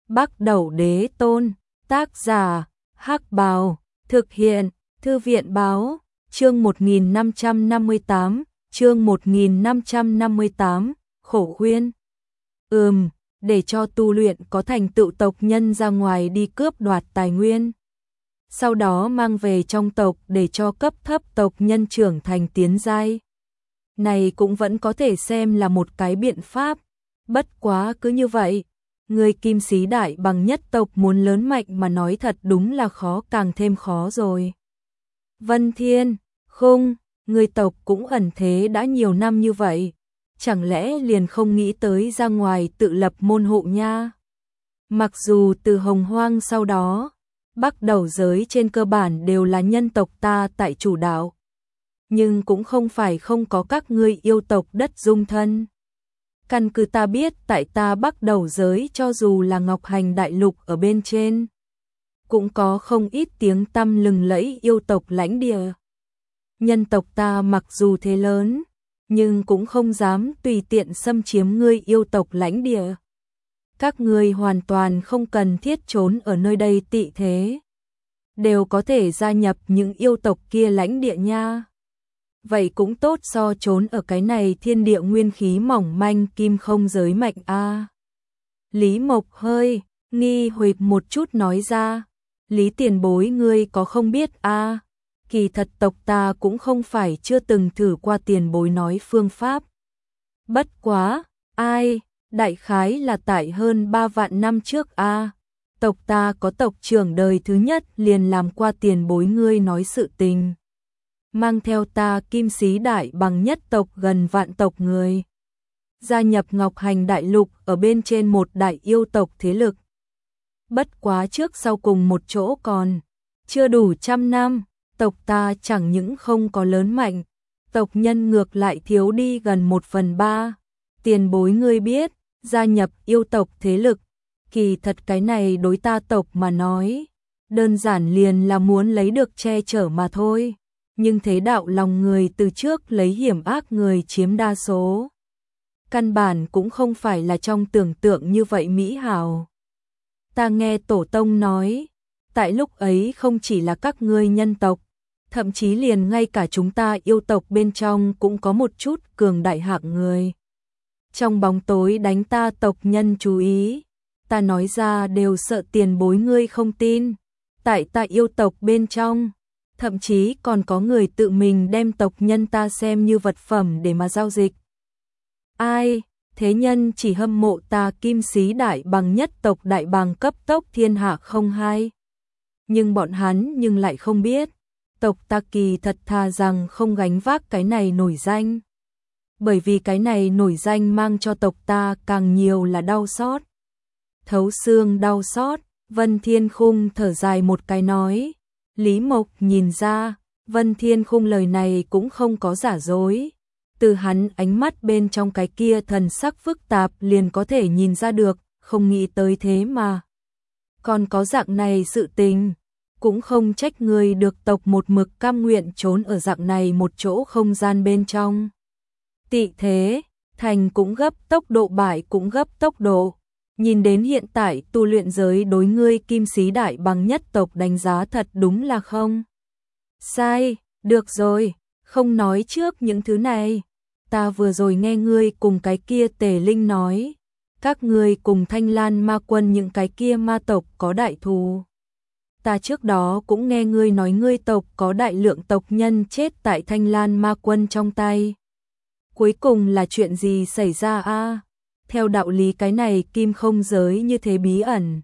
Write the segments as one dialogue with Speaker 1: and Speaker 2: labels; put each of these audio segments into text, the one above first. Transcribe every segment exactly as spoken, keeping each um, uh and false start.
Speaker 1: Bắc Đẩu Đế Tôn, tác giả, Hắc Bào, thực hiện, Thư viện Báo, chương một nghìn năm trăm năm mươi tám, chương một nghìn năm trăm năm mươi tám, khổ khuyên. Ừm, để cho tu luyện có thành tựu tộc nhân ra ngoài đi cướp đoạt tài nguyên. Sau đó mang về trong tộc để cho cấp thấp tộc nhân trưởng thành tiến giai. Này cũng vẫn có thể xem là một cái biện pháp, bất quá cứ như vậy. Người Kim Sĩ Đại Bằng nhất tộc muốn lớn mạnh mà nói thật đúng là khó càng thêm khó rồi. Vân Thiên, Khung, người tộc cũng ẩn thế đã nhiều năm như vậy, chẳng lẽ liền không nghĩ tới ra ngoài tự lập môn hộ nha? Mặc dù từ Hồng Hoang sau đó, Bắc Đẩu giới trên cơ bản đều là nhân tộc ta tại chủ đạo, nhưng cũng không phải không có các ngươi yêu tộc đất dung thân. Căn cứ ta biết tại ta Bắc Đẩu giới cho dù là Ngọc Hành Đại Lục ở bên trên, cũng có không ít tiếng tăm lừng lẫy yêu tộc lãnh địa. Nhân tộc ta mặc dù thế lớn, nhưng cũng không dám tùy tiện xâm chiếm ngươi yêu tộc lãnh địa. Các ngươi hoàn toàn không cần thiết trốn ở nơi đây tị thế, đều có thể gia nhập những yêu tộc kia lãnh địa nha. Vậy cũng tốt so trốn ở cái này thiên địa nguyên khí mỏng manh kim không giới mạnh a. À. Lý Mộc hơi nghi hoặc một chút nói ra, Lý tiền bối ngươi có không biết a? À? Kỳ thật tộc ta cũng không phải chưa từng thử qua tiền bối nói phương pháp. Bất quá, ai, đại khái là tại hơn ba vạn năm trước a. À. Tộc ta có tộc trưởng đời thứ nhất liền làm qua tiền bối ngươi nói sự tình. Mang theo ta Kim Sĩ Đại Bằng nhất tộc gần vạn tộc người. Gia nhập Ngọc Hành Đại Lục ở bên trên một đại yêu tộc thế lực. Bất quá trước sau cùng một chỗ còn, chưa đủ trăm năm, tộc ta chẳng những không có lớn mạnh, tộc nhân ngược lại thiếu đi gần một phần ba. Tiền bối ngươi biết, gia nhập yêu tộc thế lực, kỳ thật cái này đối ta tộc mà nói, đơn giản liền là muốn lấy được che chở mà thôi. Nhưng thế đạo lòng người từ trước lấy hiểm ác người chiếm đa số. Căn bản cũng không phải là trong tưởng tượng như vậy mỹ hảo. Ta nghe Tổ Tông nói, tại lúc ấy không chỉ là các ngươi nhân tộc, thậm chí liền ngay cả chúng ta yêu tộc bên trong cũng có một chút cường đại hạng người. Trong bóng tối đánh ta tộc nhân chú ý, ta nói ra đều sợ tiền bối ngươi không tin. Tại ta yêu tộc bên trong, thậm chí còn có người tự mình đem tộc nhân ta xem như vật phẩm để mà giao dịch. Ai, thế nhân chỉ hâm mộ ta Kim Sĩ Đại Bằng nhất tộc đại bàng cấp tốc thiên hạ không hai. Nhưng bọn hắn nhưng lại không biết, tộc ta kỳ thật thà rằng không gánh vác cái này nổi danh. Bởi vì cái này nổi danh mang cho tộc ta càng nhiều là đau xót. Thấu xương đau xót, Vân Thiên Khung thở dài một cái nói. Lý Mộc nhìn ra, Vân Thiên Khung lời này cũng không có giả dối. Từ hắn ánh mắt bên trong cái kia thần sắc phức tạp liền có thể nhìn ra được, không nghĩ tới thế mà. Còn có dạng này sự tình, cũng không trách người được tộc một mực cam nguyện trốn ở dạng này một chỗ không gian bên trong. Tị thế, thành cũng gấp tốc độ bại cũng gấp tốc độ. Nhìn đến hiện tại tu luyện giới đối ngươi Kim Sĩ Đại Bằng nhất tộc đánh giá thật đúng là không. Sai, được rồi, không nói trước những thứ này. Ta vừa rồi nghe ngươi cùng cái kia Tề Linh nói, các ngươi cùng Thanh Lan Ma Quân những cái kia ma tộc có đại thù. Ta trước đó cũng nghe ngươi nói ngươi tộc có đại lượng tộc nhân chết tại Thanh Lan Ma Quân trong tay. Cuối cùng là chuyện gì xảy ra a? Theo đạo lý cái này kim không giới như thế bí ẩn.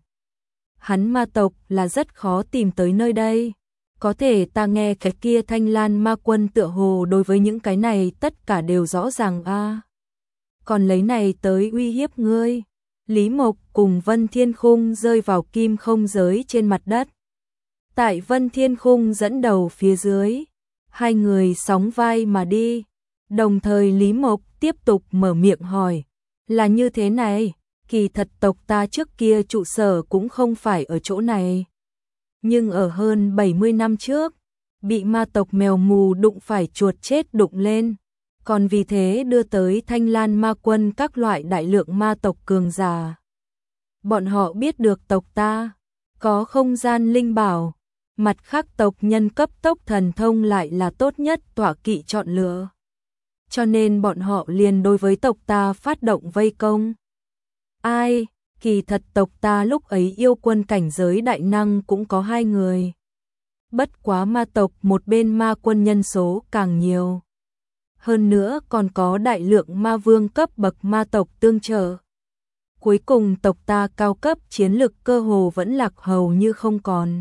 Speaker 1: Hắn ma tộc là rất khó tìm tới nơi đây. Có thể ta nghe cái kia Thanh Lan Ma Quân tựa hồ đối với những cái này tất cả đều rõ ràng a. À. Còn lấy này tới uy hiếp ngươi. Lý Mộc cùng Vân Thiên Khung rơi vào kim không giới trên mặt đất. Tại Vân Thiên Khung dẫn đầu phía dưới, hai người sóng vai mà đi. Đồng thời Lý Mộc tiếp tục mở miệng hỏi. Là như thế này, kỳ thật tộc ta trước kia trụ sở cũng không phải ở chỗ này. Nhưng ở hơn bảy mươi năm trước, bị ma tộc mèo mù đụng phải chuột chết đụng lên. Còn vì thế đưa tới Thanh Lan Ma Quân các loại đại lượng ma tộc cường giả. bọn họ biết được tộc ta có không gian linh bảo, mặt khác tộc nhân cấp tốc thần thông lại là tốt nhất tọa kỵ chọn lựa. Cho nên bọn họ liền đối với tộc ta phát động vây công. Ai, kỳ thật tộc ta lúc ấy yêu quân cảnh giới đại năng cũng có hai người. Bất quá ma tộc một bên ma quân nhân số càng nhiều. Hơn nữa còn có đại lượng ma vương cấp bậc ma tộc tương trợ. Cuối cùng tộc ta cao cấp chiến lực cơ hồ vẫn lạc hầu như không còn.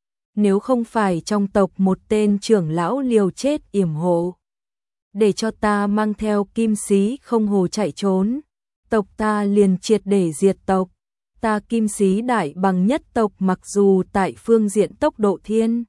Speaker 1: Nếu không phải trong tộc một tên trưởng lão liều chết yểm hộ, để cho ta mang theo kim sĩ không hồ chạy trốn, tộc ta liền triệt để diệt tộc. Ta kim sĩ đại bằng nhất tộc mặc dù tại phương diện tốc độ thiên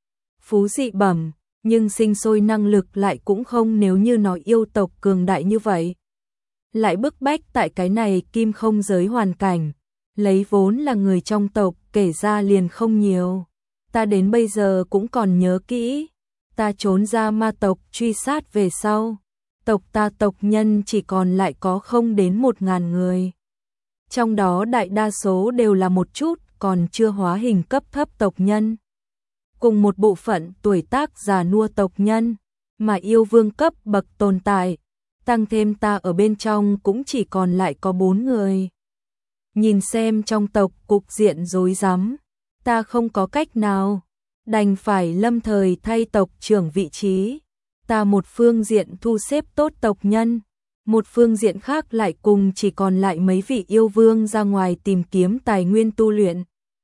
Speaker 1: phú dị bẩm, nhưng sinh sôi năng lực lại cũng không nếu như nói yêu tộc cường đại như vậy. Lại bức bách tại cái này kim không giới hoàn cảnh, lấy vốn là người trong tộc kể ra liền không nhiều. Ta đến bây giờ cũng còn nhớ kỹ, ta trốn ra ma tộc truy sát về sau, tộc ta tộc nhân chỉ còn lại có không đến một ngàn người. Trong đó đại đa số đều là một chút còn chưa hóa hình cấp thấp tộc nhân, cùng một bộ phận tuổi tác già nua tộc nhân, mà yêu vương cấp bậc tồn tại, tăng thêm ta ở bên trong cũng chỉ còn lại có bốn người. Nhìn xem trong tộc cục diện rối rắm, ta không có cách nào, đành phải lâm thời thay tộc trưởng vị trí. Ta một phương diện thu xếp tốt tộc nhân, một phương diện khác lại cùng chỉ còn lại mấy vị yêu vương ra ngoài tìm kiếm tài nguyên tu luyện.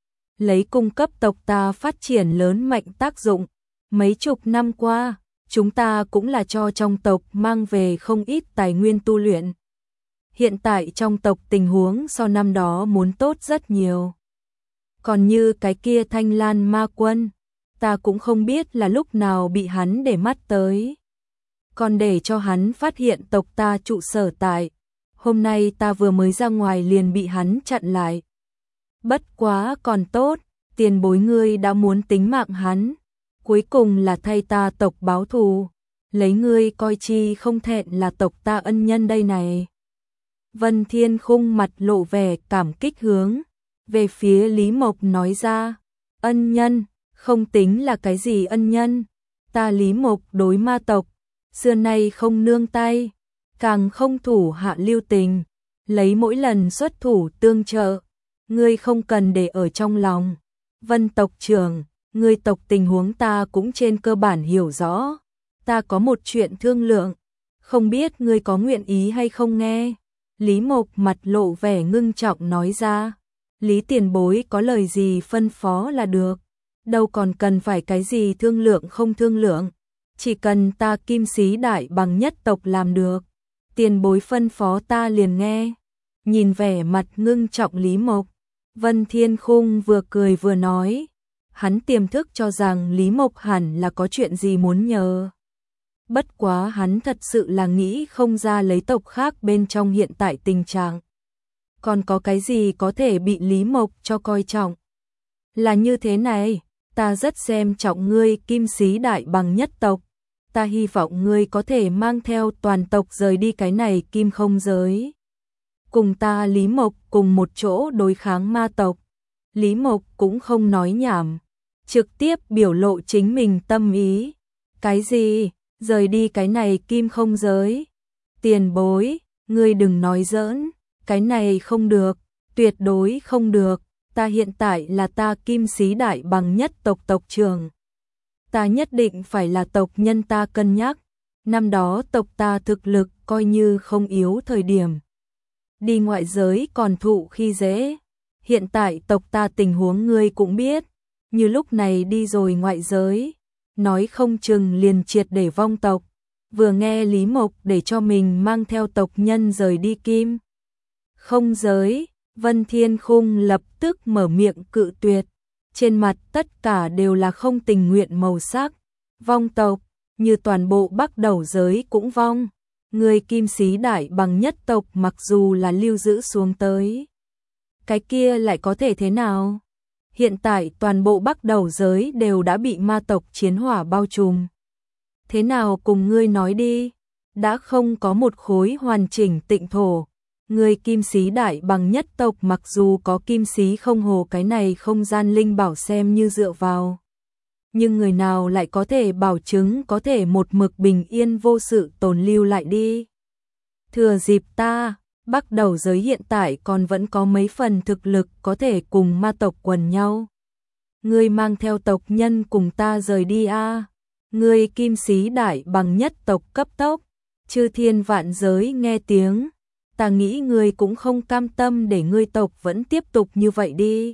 Speaker 1: Lấy cung cấp tộc ta phát triển lớn mạnh tác dụng, mấy chục năm qua, chúng ta cũng là cho trong tộc mang về không ít tài nguyên tu luyện. Hiện tại trong tộc tình huống so năm đó muốn tốt rất nhiều. Còn như cái kia Thanh Lan ma quân, ta cũng không biết là lúc nào bị hắn để mắt tới. Còn để cho hắn phát hiện tộc ta trụ sở tại. Hôm nay ta vừa mới ra ngoài liền bị hắn chặn lại. Bất quá còn tốt, tiền bối ngươi đã muốn tính mạng hắn. Cuối cùng là thay ta tộc báo thù. Lấy ngươi coi chi không thẹn là tộc ta ân nhân đây này. Vân Thiên Khung mặt lộ vẻ cảm kích hướng về phía Lý Mộc nói ra, ân nhân, không tính là cái gì ân nhân, ta Lý Mộc đối ma tộc, xưa nay không nương tay, càng không thủ hạ lưu tình, lấy mỗi lần xuất thủ tương trợ, ngươi không cần để ở trong lòng. Vân tộc trưởng, ngươi tộc tình huống ta cũng trên cơ bản hiểu rõ, ta có một chuyện thương lượng, không biết ngươi có nguyện ý hay không nghe. Lý Mộc mặt lộ vẻ ngưng trọng nói ra, Lý tiền bối có lời gì phân phó là được, đâu còn cần phải cái gì thương lượng không thương lượng, chỉ cần ta kim sĩ đại bằng nhất tộc làm được, tiền bối phân phó ta liền nghe. Nhìn vẻ mặt ngưng trọng Lý Mộc, Vân Thiên Khung vừa cười vừa nói, hắn tiềm thức cho rằng Lý Mộc hẳn là có chuyện gì muốn nhờ. Bất quá hắn thật sự là nghĩ không ra lấy tộc khác bên trong hiện tại tình trạng. Còn có cái gì có thể bị Lý Mộc cho coi trọng. Là như thế này, ta rất xem trọng ngươi kim sĩ đại bằng nhất tộc. Ta hy vọng ngươi có thể mang theo toàn tộc rời đi cái này kim không giới. Cùng ta Lý Mộc cùng một chỗ đối kháng ma tộc. Lý Mộc cũng không nói nhảm, trực tiếp biểu lộ chính mình tâm ý. Cái gì? Rời đi cái này kim không giới. Tiền bối, ngươi đừng nói giỡn, cái này không được, tuyệt đối không được, ta hiện tại là ta kim sĩ đại bằng nhất tộc tộc trưởng. Ta nhất định phải là tộc nhân ta cân nhắc, năm đó tộc ta thực lực coi như không yếu thời điểm. Đi ngoại giới còn thụ khi dễ, hiện tại tộc ta tình huống ngươi cũng biết, như lúc này đi rồi ngoại giới. Nói không chừng liền triệt để vong tộc. Vừa nghe Lý Mộc để cho mình mang theo tộc nhân rời đi kim không giới, Vân Thiên Khung lập tức mở miệng cự tuyệt. Trên mặt tất cả đều là không tình nguyện màu sắc. Vong tộc, như toàn bộ Bắc Đầu giới cũng vong. Người kim sĩ đại bằng nhất tộc mặc dù là lưu giữ xuống tới, cái kia lại có thể thế nào? Hiện tại toàn bộ Bắc Đầu giới đều đã bị ma tộc chiến hỏa bao trùm. Thế nào cùng ngươi nói đi, đã không có một khối hoàn chỉnh tịnh thổ, Người kim sĩ đại bằng nhất tộc mặc dù có kim sĩ không hồ cái này không gian linh bảo xem như dựa vào. Nhưng người nào lại có thể bảo chứng có thể một mực bình yên vô sự tồn lưu lại đi. Thừa dịp ta, bắt đầu giới hiện tại còn vẫn có mấy phần thực lực có thể cùng ma tộc quần nhau. Ngươi mang theo tộc nhân cùng ta rời đi a. À. Ngươi kim sĩ đại bằng nhất tộc cấp tốc, chư thiên vạn giới nghe tiếng. Ta nghĩ ngươi cũng không cam tâm để ngươi tộc vẫn tiếp tục như vậy đi.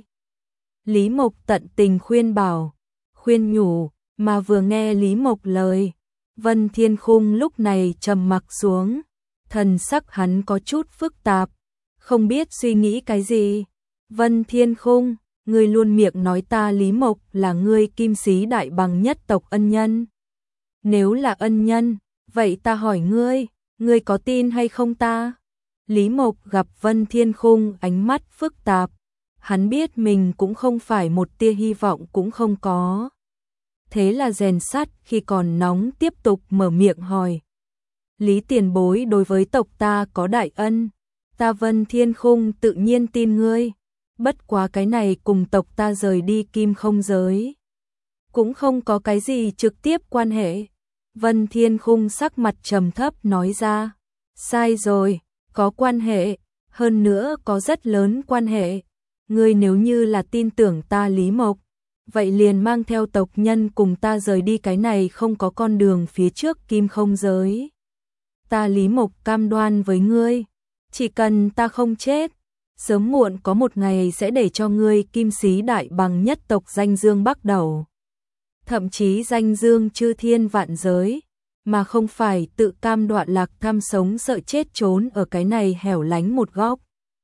Speaker 1: Lý Mộc tận tình khuyên bảo, khuyên nhủ, mà vừa nghe Lý Mộc lời, Vân Thiên Khung lúc này trầm mặc xuống, thần sắc hắn có chút phức tạp, không biết suy nghĩ cái gì. Vân Thiên Khung, ngươi luôn miệng nói ta Lý Mộc là ngươi kim sĩ đại bằng nhất tộc ân nhân. Nếu là ân nhân, vậy ta hỏi ngươi, ngươi có tin hay không ta? Lý Mộc gặp Vân Thiên Khung ánh mắt phức tạp, hắn biết mình cũng không phải một tia hy vọng cũng không có. Thế là rèn sắt khi còn nóng tiếp tục mở miệng hỏi. Lý tiền bối đối với tộc ta có đại ân, ta Vân Thiên Khung tự nhiên tin ngươi, bất quá cái này cùng tộc ta rời đi kim không giới. Cũng không có cái gì trực tiếp quan hệ. Vân Thiên Khung sắc mặt trầm thấp nói ra, sai rồi, có quan hệ, hơn nữa có rất lớn quan hệ. Ngươi nếu như là tin tưởng ta Lý Mộc, vậy liền mang theo tộc nhân cùng ta rời đi cái này không có con đường phía trước kim không giới. Ta Lý Mộc cam đoan với ngươi, chỉ cần ta không chết, sớm muộn có một ngày sẽ để cho ngươi kim sĩ đại bằng nhất tộc danh dương bắt đầu. Thậm chí danh dương chư thiên vạn giới, mà không phải tự cam đoạn lạc tham sống sợ chết trốn ở cái này hẻo lánh một góc.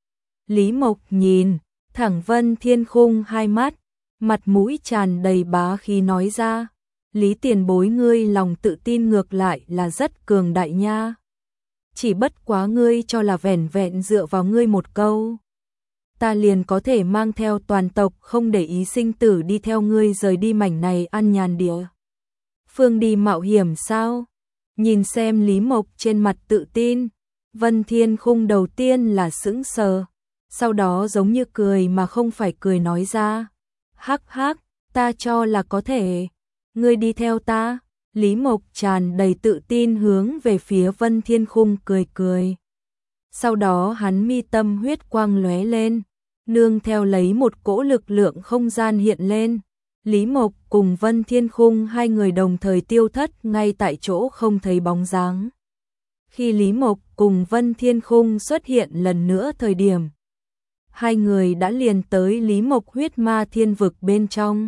Speaker 1: Lý Mộc nhìn thẳng Vân Thiên Khung hai mắt, mặt mũi tràn đầy bá khí nói ra, Lý tiền bối ngươi lòng tự tin ngược lại là rất cường đại nha. Chỉ bất quá ngươi cho là vẻn vẹn dựa vào ngươi một câu, ta liền có thể mang theo toàn tộc không để ý sinh tử đi theo ngươi rời đi mảnh này an nhàn địa phương đi mạo hiểm sao? Nhìn xem Lý Mộc trên mặt tự tin, Vân Thiên Khung đầu tiên là sững sờ, sau đó giống như cười mà không phải cười nói ra, hắc hắc, ta cho là có thể, ngươi đi theo ta. Lý Mộc tràn đầy tự tin hướng về phía Vân Thiên Khung cười cười. Sau đó hắn mi tâm huyết quang lóe lên, nương theo lấy một cỗ lực lượng không gian hiện lên. Lý Mộc cùng Vân Thiên Khung hai người đồng thời tiêu thất ngay tại chỗ không thấy bóng dáng. Khi Lý Mộc cùng Vân Thiên Khung xuất hiện lần nữa thời điểm, hai người đã liền tới Lý Mộc huyết ma thiên vực bên trong.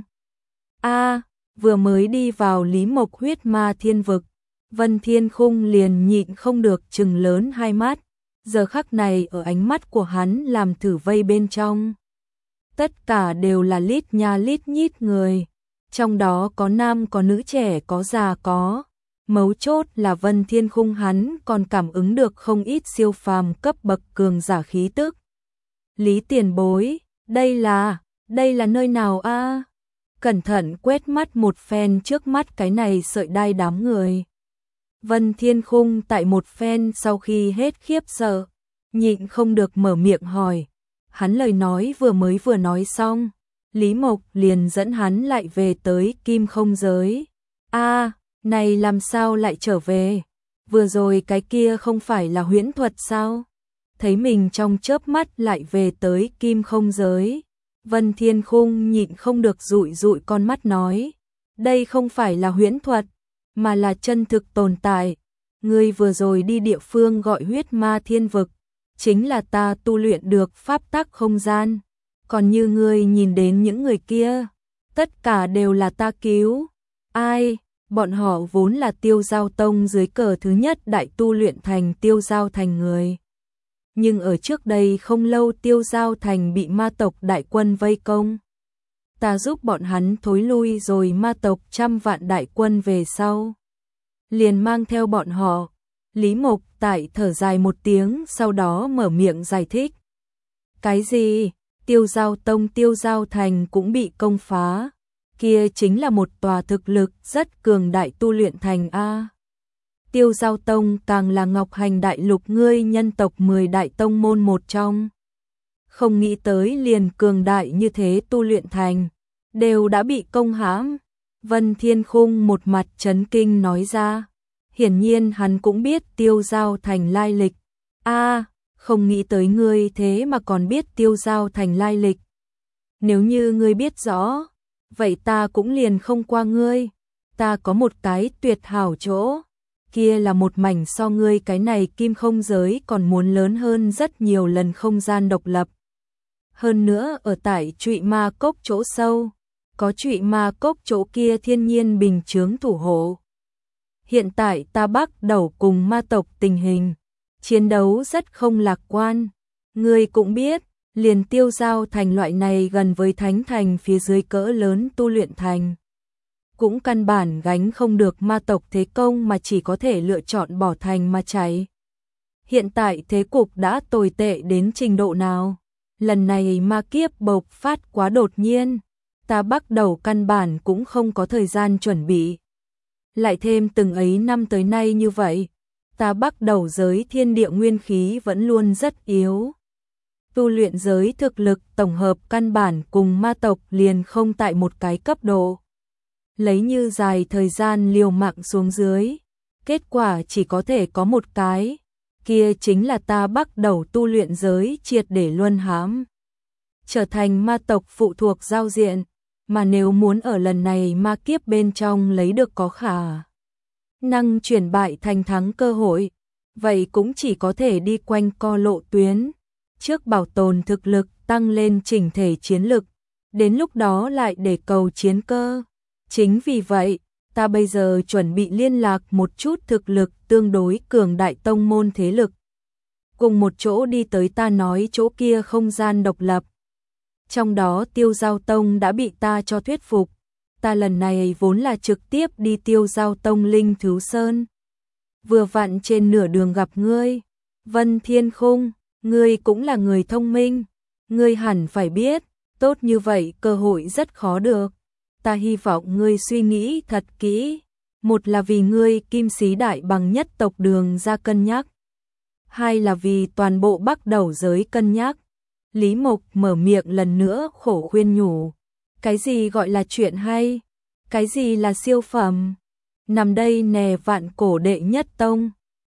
Speaker 1: A, vừa mới đi vào Lý Mộc huyết ma thiên vực, Vân Thiên Khung liền nhịn không được trừng lớn hai mắt, giờ khắc này ở ánh mắt của hắn làm thử vây bên trong. Tất cả đều là lít nha lít nhít người, trong đó có nam có nữ trẻ có già có. Mấu chốt là Vân Thiên Khung hắn còn cảm ứng được không ít siêu phàm cấp bậc cường giả khí tức. Lý tiền bối, đây là, đây là nơi nào a? À? Cẩn thận quét mắt một phen trước mắt cái này sợi đai đám người. Vân Thiên Khung tại một phen sau khi hết khiếp sợ, nhịn không được mở miệng hỏi. Hắn lời nói vừa mới vừa nói xong, Lý Mộc liền dẫn hắn lại về tới kim không giới. A, à, này làm sao lại trở về? Vừa rồi cái kia không phải là huyễn thuật sao? Thấy mình trong chớp mắt lại về tới kim không giới. Vân Thiên Khung nhịn không được dụi dụi con mắt nói, đây không phải là huyễn thuật, mà là chân thực tồn tại. Ngươi vừa rồi đi địa phương gọi huyết ma thiên vực, chính là ta tu luyện được pháp tắc không gian. Còn như ngươi nhìn đến những người kia, tất cả đều là ta cứu. Ai? Bọn họ vốn là Tiêu Giao Tông dưới cờ thứ nhất đại tu luyện thành Tiêu Giao Thành người. Nhưng ở trước đây không lâu Tiêu Giao Thành bị ma tộc đại quân vây công. Ta giúp bọn hắn thối lui rồi ma tộc trăm vạn đại quân về sau. Liền mang theo bọn họ. Lý Mộc tại thở dài một tiếng sau đó mở miệng giải thích. Cái gì? Tiêu Giao Tông Tiêu Giao Thành cũng bị công phá. Kia chính là một tòa thực lực rất cường đại tu luyện thành A. Tiêu Giao Tông càng là Ngọc Hành Đại Lục ngươi nhân tộc mười đại tông môn một trong. Không nghĩ tới liền cường đại như thế tu luyện thành, đều đã bị công hãm. Vân Thiên Khung một mặt chấn kinh nói ra. Hiển nhiên hắn cũng biết Tiêu Giao Thành lai lịch. A, không nghĩ tới ngươi thế mà còn biết Tiêu Giao Thành lai lịch. Nếu như ngươi biết rõ, vậy ta cũng liền không qua ngươi. Ta có một cái tuyệt hảo chỗ, kia là một mảnh so ngươi cái này kim không giới còn muốn lớn hơn rất nhiều lần không gian độc lập. Hơn nữa ở tại Trụy Ma Cốc chỗ sâu, có Trụy Ma Cốc chỗ kia thiên nhiên bình chướng thủ hộ. Hiện tại ta bắt đầu cùng ma tộc tình hình, chiến đấu rất không lạc quan. Ngươi cũng biết, liền Tiêu Giao Thành loại này gần với thánh thành phía dưới cỡ lớn tu luyện thành, cũng căn bản gánh không được ma tộc thế công mà chỉ có thể lựa chọn bỏ thành mà chạy. Hiện tại thế cục đã tồi tệ đến trình độ nào? Lần này ma kiếp bộc phát quá đột nhiên, ta bắt đầu căn bản cũng không có thời gian chuẩn bị. Lại thêm từng ấy năm tới nay như vậy, ta bắt đầu giới thiên địa nguyên khí vẫn luôn rất yếu. Tu luyện giới thực lực tổng hợp căn bản cùng ma tộc liền không tại một cái cấp độ. Lấy như dài thời gian liều mạng xuống dưới, kết quả chỉ có thể có một cái, kia chính là ta bắt đầu tu luyện giới triệt để luân hãm, trở thành ma tộc phụ thuộc giao diện, mà nếu muốn ở lần này ma kiếp bên trong lấy được có khả năng chuyển bại thành thắng cơ hội, vậy cũng chỉ có thể đi quanh co lộ tuyến, trước bảo tồn thực lực tăng lên chỉnh thể chiến lực, đến lúc đó lại để cầu chiến cơ. Chính vì vậy, ta bây giờ chuẩn bị liên lạc một chút thực lực tương đối cường đại tông môn thế lực. Cùng một chỗ đi tới ta nói chỗ kia không gian độc lập. Trong đó Tiêu Giao Tông đã bị ta cho thuyết phục. Ta lần này vốn là trực tiếp đi Tiêu Giao Tông Linh Thú Sơn. Vừa vặn trên nửa đường gặp ngươi. Vân Thiên Khung, ngươi cũng là người thông minh. Ngươi hẳn phải biết, tốt như vậy cơ hội rất khó được. Ta hy vọng ngươi suy nghĩ thật kỹ. Một là vì ngươi Kim Sĩ Đại Bằng nhất tộc Đường ra cân nhắc. Hai là vì toàn bộ Bắc Đầu giới cân nhắc. Lý Mộc mở miệng lần nữa khổ khuyên nhủ. Cái gì gọi là chuyện hay? Cái gì là siêu phẩm? Nằm đây nè vạn cổ đệ nhất tông.